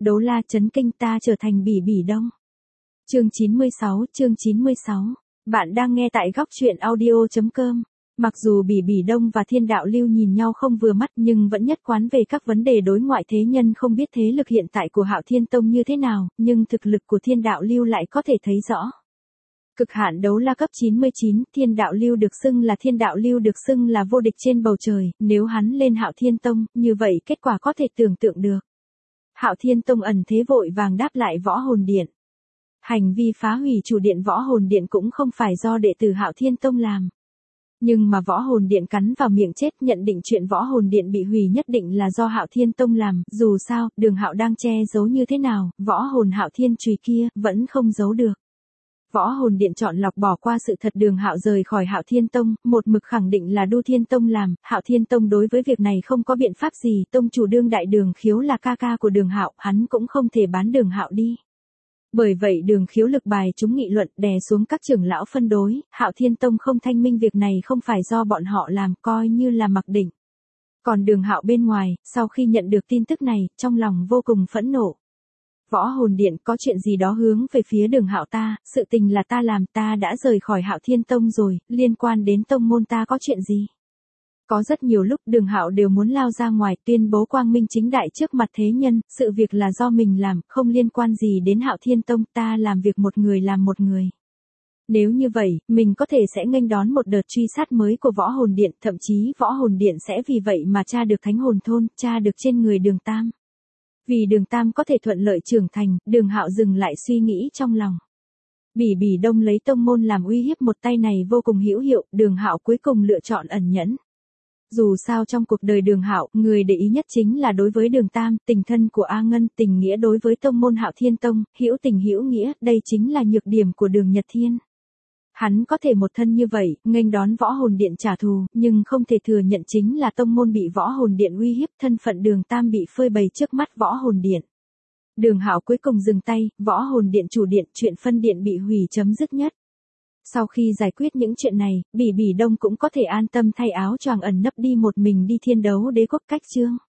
Đấu la chấn kinh ta trở thành Bỉ Bỉ Đông. Chương 96. Bạn đang nghe tại góc truyện audio.com. Mặc dù Bỉ Bỉ Đông và Thiên Đạo Lưu nhìn nhau không vừa mắt nhưng vẫn nhất quán về các vấn đề đối ngoại, thế nhân không biết thế lực hiện tại của Hạo Thiên Tông như thế nào, nhưng thực lực của Thiên Đạo Lưu lại có thể thấy rõ. Cực hạn đấu la cấp 99, Thiên Đạo Lưu được xưng là vô địch trên bầu trời, nếu hắn lên Hạo Thiên Tông, như vậy kết quả có thể tưởng tượng được. Hạo Thiên Tông ẩn thế vội vàng đáp lại Võ Hồn Điện. Hành vi phá hủy chủ điện Võ Hồn Điện cũng không phải do đệ tử Hạo Thiên Tông làm. Nhưng mà Võ Hồn Điện cắn vào miệng chết, nhận định chuyện Võ Hồn Điện bị hủy nhất định là do Hạo Thiên Tông làm, dù sao, Đường Hạo đang che giấu như thế nào, Võ Hồn Hạo Thiên chùy kia, vẫn không giấu được. Võ Hồn Điện chọn lọc bỏ qua sự thật Đường Hạo rời khỏi Hạo Thiên Tông, một mực khẳng định là Đu Thiên Tông làm, Hạo Thiên Tông đối với việc này không có biện pháp gì, tông chủ Đương Đại Đường Khiếu là ca ca của Đường Hạo, hắn cũng không thể bán Đường Hạo đi. Bởi vậy Đường Khiếu lực bài chúng nghị luận, đè xuống các trưởng lão phân đối, Hạo Thiên Tông không thanh minh việc này không phải do bọn họ làm, coi như là mặc định. Còn Đường Hạo bên ngoài, sau khi nhận được tin tức này, trong lòng vô cùng phẫn nộ. Võ Hồn Điện có chuyện gì đó hướng về phía Đường Hạo ta, sự tình là ta làm, ta đã rời khỏi Hạo Thiên Tông rồi, liên quan đến tông môn ta có chuyện gì? Có rất nhiều lúc Đường Hạo đều muốn lao ra ngoài tuyên bố quang minh chính đại trước mặt thế nhân, sự việc là do mình làm, không liên quan gì đến Hạo Thiên Tông, ta làm việc một người làm một người. Nếu như vậy, mình có thể sẽ nghênh đón một đợt truy sát mới của Võ Hồn Điện, thậm chí Võ Hồn Điện sẽ vì vậy mà tra được Thánh Hồn Thôn, tra được trên người Đường Tam. Vì Đường Tam có thể thuận lợi trưởng thành, Đường Hạo dừng lại suy nghĩ trong lòng. Bỉ Bỉ Đông lấy tông môn làm uy hiếp, một tay này vô cùng hữu hiệu, Đường Hạo cuối cùng lựa chọn ẩn nhẫn. Dù sao trong cuộc đời Đường Hạo, người để ý nhất chính là đối với Đường Tam, tình thân của A Ngân, tình nghĩa đối với tông môn Hạo Thiên Tông, hữu tình hữu nghĩa, đây chính là nhược điểm của Đường Nhật Thiên. Hắn có thể một thân như vậy, nghênh đón Võ Hồn Điện trả thù, nhưng không thể thừa nhận chính là tông môn bị Võ Hồn Điện uy hiếp, thân phận Đường Tam bị phơi bày trước mắt Võ Hồn Điện. Đường Hạo cuối cùng dừng tay, Võ Hồn Điện chủ điện, chuyện phân điện bị hủy chấm dứt nhất. Sau khi giải quyết những chuyện này, Bỉ Bỉ Đông cũng có thể an tâm thay áo choàng ẩn nấp đi một mình đi Thiên Đấu Đế Quốc cách chương.